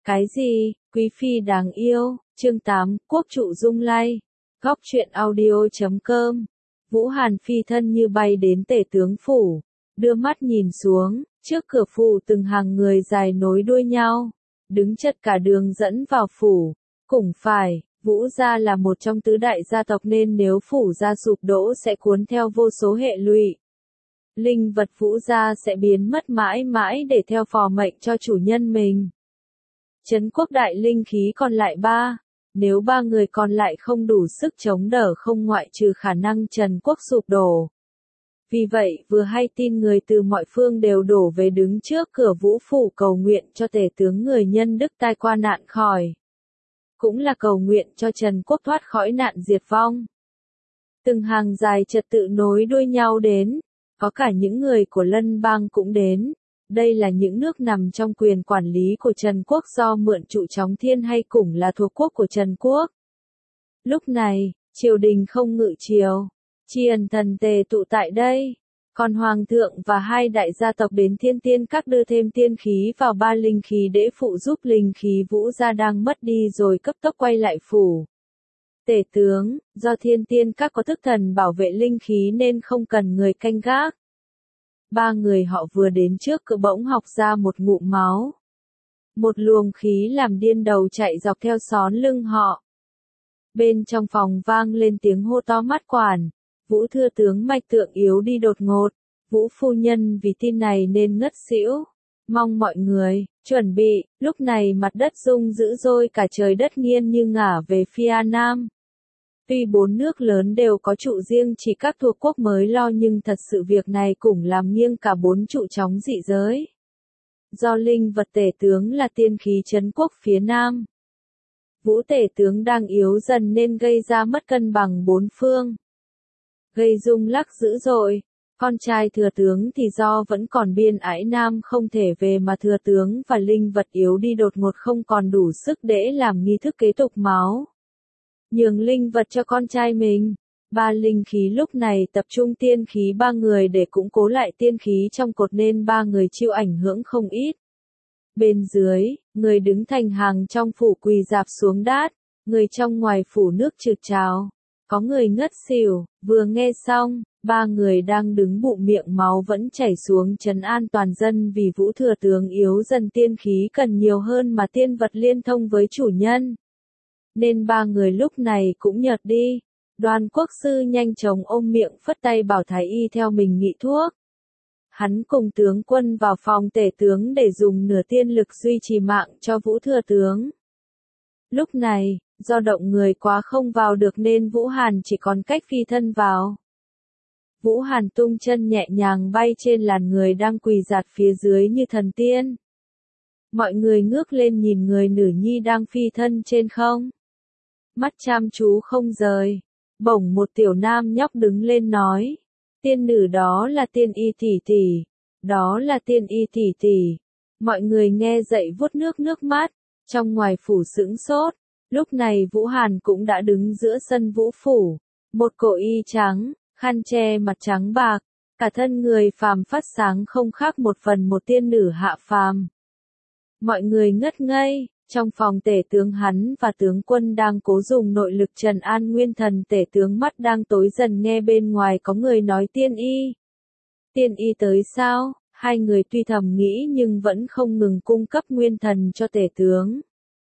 Cái gì, quý phi đáng yêu, chương 8, quốc trụ Dung Lay, góc truyện audio.com. Vũ Hàn phi thân như bay đến tể tướng phủ, đưa mắt nhìn xuống, trước cửa phủ từng hàng người dài nối đuôi nhau, đứng chật cả đường dẫn vào phủ. Cũng phải, Vũ gia là một trong tứ đại gia tộc nên nếu phủ gia sụp đổ sẽ cuốn theo vô số hệ lụy. Linh vật Vũ gia sẽ biến mất mãi mãi để theo phò mệnh cho chủ nhân mình. Trấn quốc đại linh khí còn lại 3, nếu 3 người còn lại không đủ sức chống đỡ không ngoại trừ khả năng Trần quốc sụp đổ. Vì vậy vừa hay tin người từ mọi phương đều đổ về đứng trước cửa Vũ phủ cầu nguyện cho tể tướng người nhân đức tai qua nạn khỏi. Cũng là cầu nguyện cho Trần quốc thoát khỏi nạn diệt vong. Từng hàng dài trật tự nối đuôi nhau đến, có cả những người của Lân bang cũng đến. Đây là những nước nằm trong quyền quản lý của Trần quốc do mượn trụ Chóng Thiên hay cũng là thuộc quốc của Trần quốc. Lúc này, triều đình không ngự triều, tri ân thần tề tụ tại đây, còn hoàng thượng và 2 đại gia tộc đến Thiên Tiên Các đưa thêm tiên khí vào 3 linh khí để phụ giúp linh khí Vũ gia đang mất đi rồi cấp tốc quay lại phủ. Tể tướng, do Thiên Tiên Các có thức thần bảo vệ linh khí nên không cần người canh gác. 3 người họ vừa đến trước cửa bỗng học ra một ngụm máu. Một luồng khí làm điên đầu chạy dọc theo xón lưng họ. Bên trong phòng vang lên tiếng hô to mắt quản. Vũ thưa tướng mạch tượng yếu đi đột ngột. Vũ phu nhân vì tin này nên ngất xỉu. Mong mọi người, chuẩn bị, lúc này mặt đất rung dữ dội cả trời đất nghiêng như ngả về phía nam. Tuy 4 nước lớn đều có trụ riêng chỉ các thuộc quốc mới lo nhưng thật sự việc này cũng làm nghiêng cả 4 trụ chóng dị giới. Do linh vật tể tướng là tiên khí trấn quốc phía nam. Vũ tể tướng đang yếu dần nên gây ra mất cân bằng 4 phương. Gây rung lắc dữ dội. Con trai thừa tướng thì do vẫn còn biên ải nam không thể về mà thừa tướng và linh vật yếu đi đột ngột không còn đủ sức để làm nghi thức kế tục máu. Nhường linh vật cho con trai mình. 3 linh khí lúc này tập trung tiên khí 3 người để củng cố lại tiên khí trong cột nên 3 người chịu ảnh hưởng không ít. Bên dưới, người đứng thành hàng trong phủ quỳ rạp xuống đát, người trong ngoài phủ nước trực trào. Có người ngất xỉu, vừa nghe xong, 3 người đang đứng bụng miệng máu vẫn chảy xuống trấn an toàn dân vì Vũ thừa tướng yếu dần tiên khí cần nhiều hơn mà tiên vật liên thông với chủ nhân. Nên 3 người lúc này cũng nhợt đi. Đoan quốc sư nhanh chóng ôm miệng phất tay bảo thái y theo mình nghị thuốc. Hắn cùng tướng quân vào phòng tể tướng để dùng nửa tiên lực duy trì mạng cho Vũ thừa tướng. Lúc này, do động người quá không vào được nên Vũ Hàn chỉ còn cách phi thân vào. Vũ Hàn tung chân nhẹ nhàng bay trên làn người đang quỳ dạt phía dưới như thần tiên. Mọi người ngước lên nhìn người nữ nhi đang phi thân trên không. Mắt chăm chú không rời. Bỗng một tiểu nam nhóc đứng lên nói. Tiên nữ đó là tiên y tỷ tỷ. Đó là tiên y tỷ tỷ. Mọi người nghe dậy vuốt nước mắt. Trong ngoài phủ sững sốt. Lúc này Vũ Hàn cũng đã đứng giữa sân Vũ phủ. Một cổ y trắng, khăn che mặt trắng bạc. Cả thân người phàm phát sáng không khác một phần một tiên nữ hạ phàm. Mọi người ngất ngây. Trong phòng tể tướng hắn và tướng quân đang cố dùng nội lực trần an nguyên thần tể tướng mắt đang tối dần nghe bên ngoài có người nói tiên y. Tiên y tới sao? 2 người tuy thầm nghĩ nhưng vẫn không ngừng cung cấp nguyên thần cho tể tướng.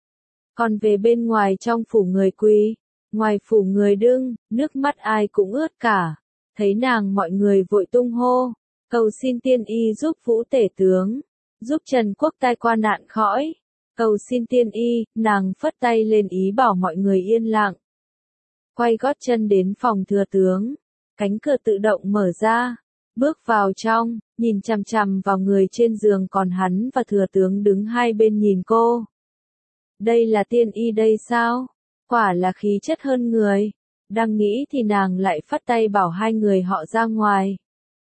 Còn về bên ngoài trong phủ người quỳ, ngoài phủ người đứng, nước mắt ai cũng ướt cả. Thấy nàng mọi người vội tung hô, cầu xin tiên y giúp Vũ tể tướng, giúp Trần quốc tai qua nạn khỏi. Cầu xin tiên y, nàng phất tay lên ý bảo mọi người yên lặng. Quay gót chân đến phòng thừa tướng. Cánh cửa tự động mở ra. Bước vào trong, nhìn chằm chằm vào người trên giường còn hắn và thừa tướng đứng hai bên nhìn cô. Đây là tiên y đây sao? Quả là khí chất hơn người. Đang nghĩ thì nàng lại phất tay bảo 2 người họ ra ngoài.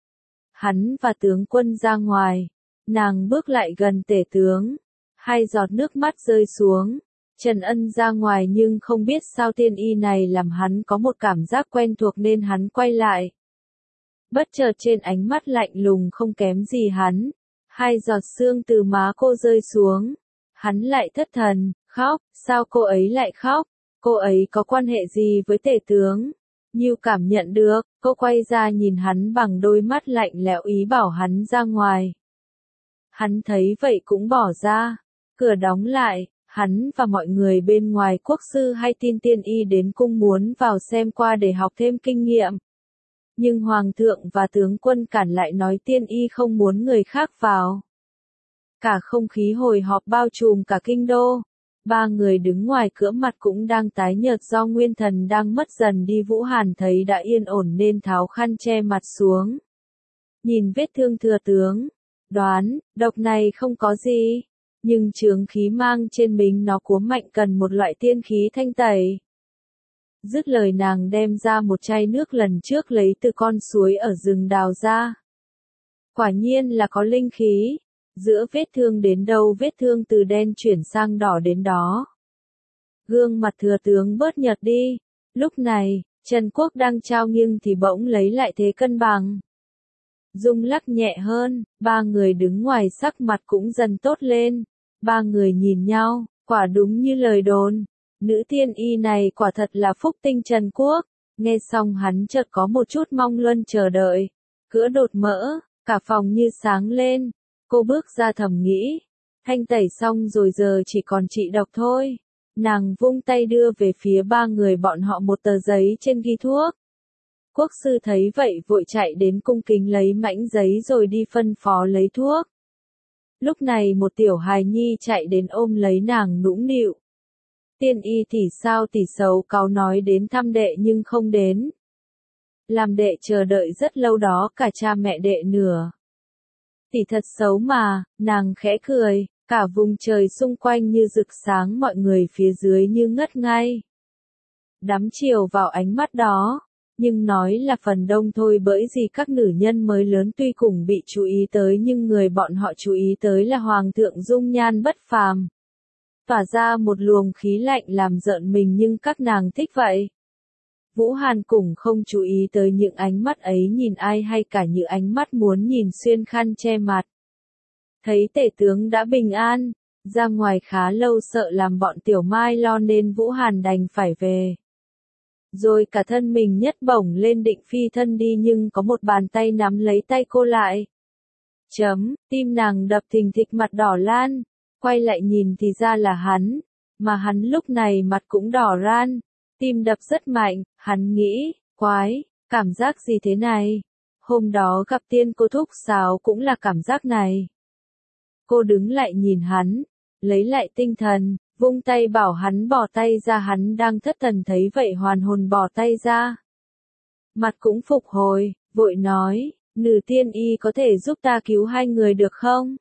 Hắn và tướng quân ra ngoài. Nàng bước lại gần tể tướng. 2 giọt nước mắt rơi xuống. Trần Ân ra ngoài nhưng không biết sao tiên y này làm hắn có một cảm giác quen thuộc nên hắn quay lại. Bất chợt trên ánh mắt lạnh lùng không kém gì hắn. 2 giọt sương từ má cô rơi xuống. Hắn lại thất thần, khóc, sao cô ấy lại khóc? Cô ấy có quan hệ gì với tể tướng? Nhiêu cảm nhận được, cô quay ra nhìn hắn bằng đôi mắt lạnh lẽo ý bảo hắn ra ngoài. Hắn thấy vậy cũng bỏ ra, cửa đóng lại, hắn và mọi người bên ngoài quốc sư hay tin tiên y đến cung muốn vào xem qua để học thêm kinh nghiệm. Nhưng hoàng thượng và tướng quân cản lại nói tiên y không muốn người khác vào. Cả không khí hồi hộp bao trùm cả kinh đô. Ba người đứng ngoài cửa mặt cũng đang tái nhợt do nguyên thần đang mất dần đi. Vũ Hàn thấy đã yên ổn nên tháo khăn che mặt xuống. Nhìn vết thương thừa tướng, đoán, độc này không có gì. Nhưng chướng khí mang trên mình nó quá mạnh cần một loại tiên khí thanh tẩy. Dứt lời nàng đem ra một chai nước lần trước lấy từ con suối ở rừng đào ra. Quả nhiên là có linh khí. Giữa vết thương đến đâu vết thương từ đen chuyển sang đỏ đến đó. Gương mặt thừa tướng bớt nhợt đi. Lúc này, Trần Quốc đang trao nghiêng thì bỗng lấy lại thế cân bằng. Rung lắc nhẹ hơn, ba người đứng ngoài sắc mặt cũng dần tốt lên. Ba người nhìn nhau, quả đúng như lời đồn. Nữ tiên y này quả thật là phúc tinh Trần Quốc. Nghe xong hắn chợt có một chút mong luân chờ đợi. Cửa đột mở, cả phòng như sáng lên. Cô bước ra thầm nghĩ, thanh tẩy xong rồi giờ chỉ còn trị độc thôi. Nàng vung tay đưa về phía ba người bọn họ một tờ giấy trên ghi thuốc. Quốc sư thấy vậy vội chạy đến cung kính lấy mảnh giấy rồi đi phân phó lấy thuốc. Lúc này một tiểu hài nhi chạy đến ôm lấy nàng nũng nịu. Tiên y tỷ sao tỷ xấu cáu nói đến thăm đệ nhưng không đến. Làm đệ chờ đợi rất lâu đó cả cha mẹ đệ nữa. Tỷ thật xấu mà, nàng khẽ cười, cả vùng trời xung quanh như rực sáng mọi người phía dưới như ngất ngay. Đắm chiều vào ánh mắt đó, nhưng nói là phần đông thôi bởi vì các nữ nhân mới lớn tuy cùng bị chú ý tới nhưng người bọn họ chú ý tới là hoàng thượng dung nhan bất phàm. Tỏa ra một luồng khí lạnh làm rợn mình nhưng các nàng thích vậy. Vũ Hàn cũng không chú ý tới những ánh mắt ấy nhìn ai hay cả những ánh mắt muốn nhìn xuyên khăn che mặt. Thấy tể tướng đã bình an, ra ngoài khá lâu sợ làm bọn tiểu mai lo nên Vũ Hàn đành phải về. Rồi cả thân mình nhất bổng lên định phi thân đi nhưng có một bàn tay nắm lấy tay cô lại. Tim nàng đập thình thịch mặt đỏ lan, quay lại nhìn thì ra là hắn, mà hắn lúc này mặt cũng đỏ ran. Tim đập rất mạnh, hắn nghĩ, quái, cảm giác gì thế này? Hôm đó gặp tiên cô thúc sáo cũng là cảm giác này. Cô đứng lại nhìn hắn, lấy lại tinh thần, vung tay bảo hắn bỏ tay ra hắn đang thất thần thấy vậy hoàn hồn bỏ tay ra. Mặt cũng phục hồi, vội nói, nữ tiên y có thể giúp ta cứu hai người được không?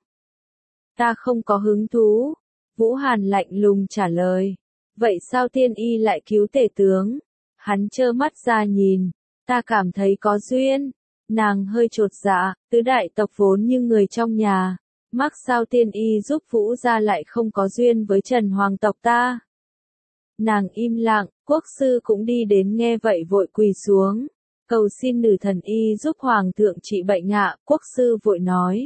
Ta không có hứng thú. Vũ Hàn lạnh lùng trả lời. Vậy sao tiên y lại cứu tể tướng? Hắn trơ mắt ra nhìn. Ta cảm thấy có duyên. Nàng hơi chột dạ, tứ đại tộc vốn như người trong nhà. Mắc sao tiên y giúp Vũ gia lại không có duyên với Trần Hoàng tộc ta? Nàng im lặng, quốc sư cũng đi đến nghe vậy vội quỳ xuống. Cầu xin nữ thần y giúp Hoàng thượng trị bệnh ạ, quốc sư vội nói.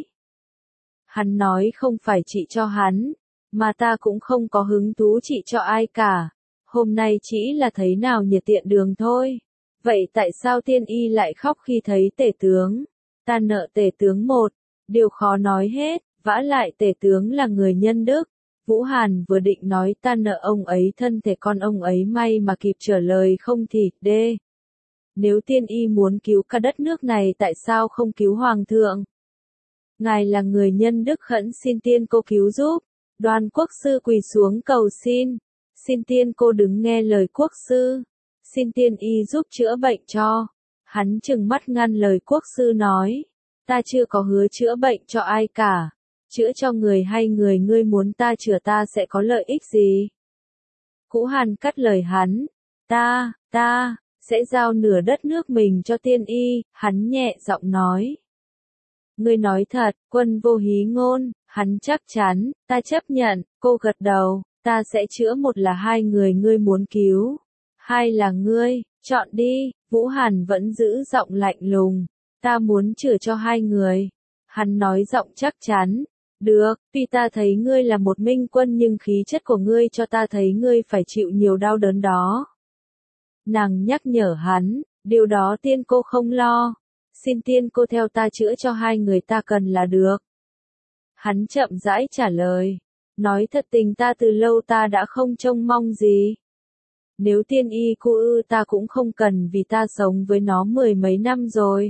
Hắn nói không phải trị cho hắn, mà ta cũng không có hứng thú trị cho ai cả. Hôm nay chỉ là thấy nào nhiệt tiện đường thôi. Vậy tại sao tiên y lại khóc khi thấy tể tướng? Ta nợ tể tướng một, điều khó nói hết, vả lại tể tướng là người nhân đức. Vũ Hàn vừa định nói ta nợ ông ấy thân thể con ông ấy may mà kịp trả lời không thì, đê. Nếu tiên y muốn cứu cả đất nước này tại sao không cứu hoàng thượng? Ngài là người nhân đức khẩn xin tiên cô cứu giúp. Đoan quốc sư quỳ xuống cầu xin. Xin tiên cô đứng nghe lời quốc sư. Xin tiên y giúp chữa bệnh cho. Hắn trừng mắt ngăn lời quốc sư nói. Ta chưa có hứa chữa bệnh cho ai cả. Chữa cho người hay người ngươi muốn ta chữa ta sẽ có lợi ích gì? Vũ Hàn cắt lời hắn. Ta, sẽ giao nửa đất nước mình cho tiên y, hắn nhẹ giọng nói. Ngươi nói thật, quân vô hí ngôn, hắn chắc chắn, ta chấp nhận, cô gật đầu, ta sẽ chữa một là hai người ngươi muốn cứu. Hai là ngươi, chọn đi, Vũ Hàn vẫn giữ giọng lạnh lùng, ta muốn chữa cho hai người. Hắn nói giọng chắc chắn, Được, tuy ta thấy ngươi là một minh quân nhưng khí chất của ngươi cho ta thấy ngươi phải chịu nhiều đau đớn đó. Nàng nhắc nhở hắn, điều đó tiên cô không lo. Xin tiên cô theo ta chữa cho hai người ta cần là được. Hắn chậm rãi trả lời. Nói thật tình ta từ lâu ta đã không trông mong gì. Nếu tiên y cô ư ta cũng không cần vì ta sống với nó 10 mấy năm rồi.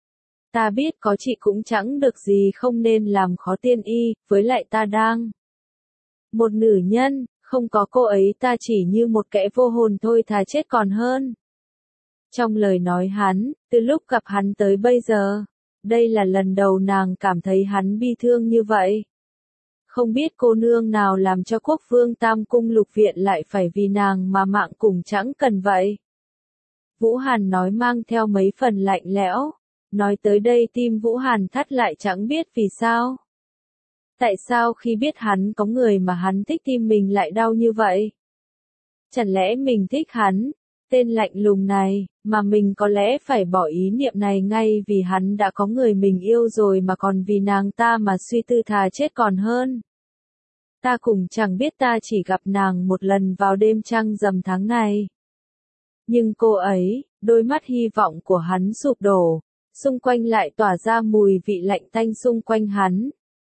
Ta biết có chị cũng chẳng được gì không nên làm khó tiên y, với lại ta đang một nữ nhân, không có cô ấy ta chỉ như một kẻ vô hồn thôi thà chết còn hơn. Trong lời nói hắn, từ lúc gặp hắn tới bây giờ, đây là lần đầu nàng cảm thấy hắn bi thương như vậy. Không biết cô nương nào làm cho quốc vương Tam Cung Lục Viện lại phải vì nàng mà mạng cùng chẳng cần vậy. Vũ Hàn nói mang theo mấy phần lạnh lẽo. Nói tới đây tim Vũ Hàn thắt lại chẳng biết vì sao. Tại sao khi biết hắn có người mà hắn thích tim mình lại đau như vậy? Chẳng lẽ mình thích hắn, tên lạnh lùng này, mà mình có lẽ phải bỏ ý niệm này ngay vì hắn đã có người mình yêu rồi mà còn vì nàng ta mà suy tư thà chết còn hơn. Ta cũng chẳng biết ta chỉ gặp nàng một lần vào đêm trăng rằm tháng này. Nhưng cô ấy, đôi mắt hy vọng của hắn sụp đổ. Xung quanh lại tỏa ra mùi vị lạnh tanh xung quanh hắn.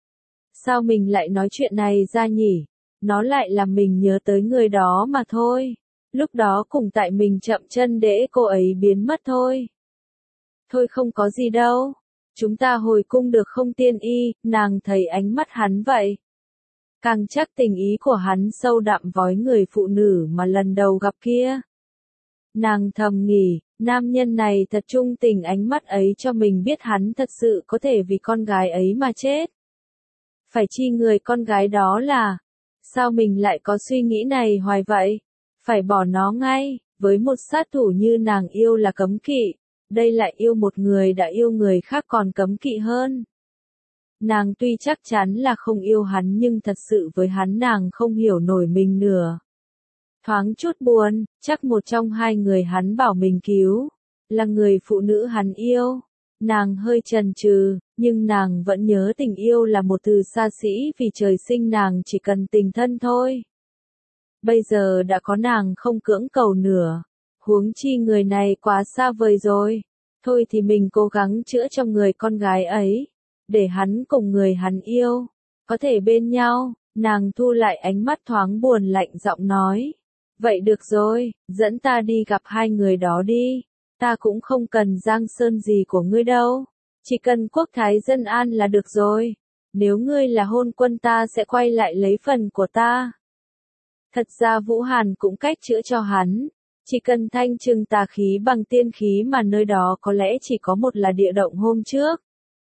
Sao mình lại nói chuyện này ra nhỉ? Nó lại làm mình nhớ tới người đó mà thôi. Lúc đó cùng tại mình chậm chân để cô ấy biến mất thôi. Thôi không có gì đâu. Chúng ta hồi cung được không tiên y, nàng thấy ánh mắt hắn vậy. Càng chắc tình ý của hắn sâu đậm với người phụ nữ mà lần đầu gặp kia. Nàng thầm nghĩ, nam nhân này thật trung tình ánh mắt ấy cho mình biết hắn thật sự có thể vì con gái ấy mà chết. Phải chi người con gái đó là, sao mình lại có suy nghĩ này hoài vậy? Phải bỏ nó ngay, với một sát thủ như nàng yêu là cấm kỵ, đây lại yêu một người đã yêu người khác còn cấm kỵ hơn. Nàng tuy chắc chắn là không yêu hắn nhưng thật sự với hắn nàng không hiểu nổi mình nữa. Thoáng chút buồn, chắc một trong hai người hắn bảo mình cứu, là người phụ nữ hắn yêu. Nàng hơi chần chừ, nhưng nàng vẫn nhớ tình yêu là một từ xa xỉ vì trời sinh nàng chỉ cần tình thân thôi. Bây giờ đã có nàng không cưỡng cầu nữa, huống chi người này quá xa vời rồi. Thôi thì mình cố gắng chữa cho người con gái ấy, để hắn cùng người hắn yêu, có thể bên nhau. Nàng thu lại ánh mắt thoáng buồn lạnh giọng nói. Vậy được rồi, dẫn ta đi gặp hai người đó đi. Ta cũng không cần giang sơn gì của ngươi đâu. Chỉ cần quốc thái dân an là được rồi. Nếu ngươi là hôn quân ta sẽ quay lại lấy phần của ta. Thật ra Vũ Hàn cũng cách chữa cho hắn. Chỉ cần thanh trừng tà khí bằng tiên khí mà nơi đó có lẽ chỉ có một là địa động hôm trước.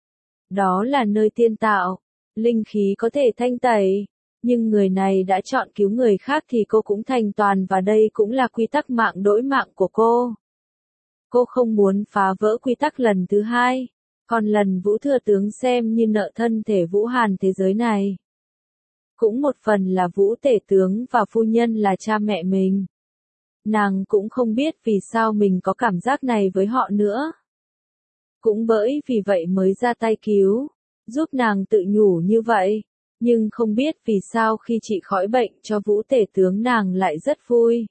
Đó là nơi tiên tạo. Linh khí có thể thanh tẩy. Nhưng người này đã chọn cứu người khác thì cô cũng thành toàn và đây cũng là quy tắc mạng đổi mạng của cô. Cô không muốn phá vỡ quy tắc lần thứ hai, còn lần Vũ Thừa Tướng xem như nợ thân thể Vũ Hàn thế giới này. Cũng một phần là Vũ Tể Tướng và phu nhân là cha mẹ mình. Nàng cũng không biết vì sao mình có cảm giác này với họ nữa. Cũng bởi vì vậy mới ra tay cứu, giúp nàng tự nhủ như vậy. Nhưng không biết vì sao khi chị khỏi bệnh cho Vũ Tể Tướng nàng lại rất vui.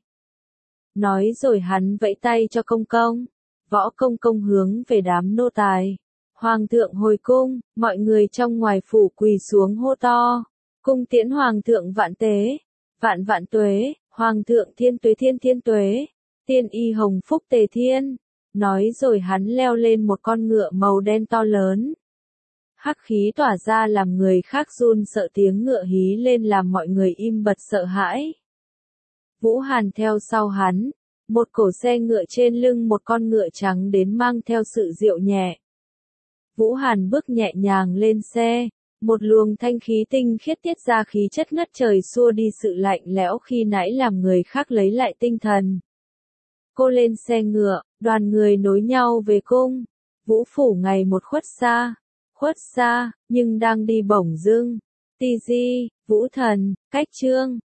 Nói rồi hắn vẫy tay cho công công. Võ công công hướng về đám nô tài. Hoàng thượng hồi cung, mọi người trong ngoài phủ quỳ xuống hô to. Cung tiễn hoàng thượng vạn tế, vạn vạn tuế, hoàng thượng thiên tuế thiên thiên tuế, tiên y hồng phúc tề thiên. Nói rồi hắn leo lên một con ngựa màu đen to lớn. Hắc khí tỏa ra làm người khác run sợ tiếng ngựa hí lên làm mọi người im bặt sợ hãi. Vũ Hàn theo sau hắn, một cổ xe ngựa trên lưng một con ngựa trắng đến mang theo sự dịu nhẹ. Vũ Hàn bước nhẹ nhàng lên xe, một luồng thanh khí tinh khiết tiết ra khí chất ngất trời xua đi sự lạnh lẽo khi nãy làm người khác lấy lại tinh thần. Cô lên xe ngựa, đoàn người nối nhau về cung. Vũ phủ ngày một khuất xa, nhưng đang đi bổng dưng. Ti Di, Vũ Thần, Cách Trương,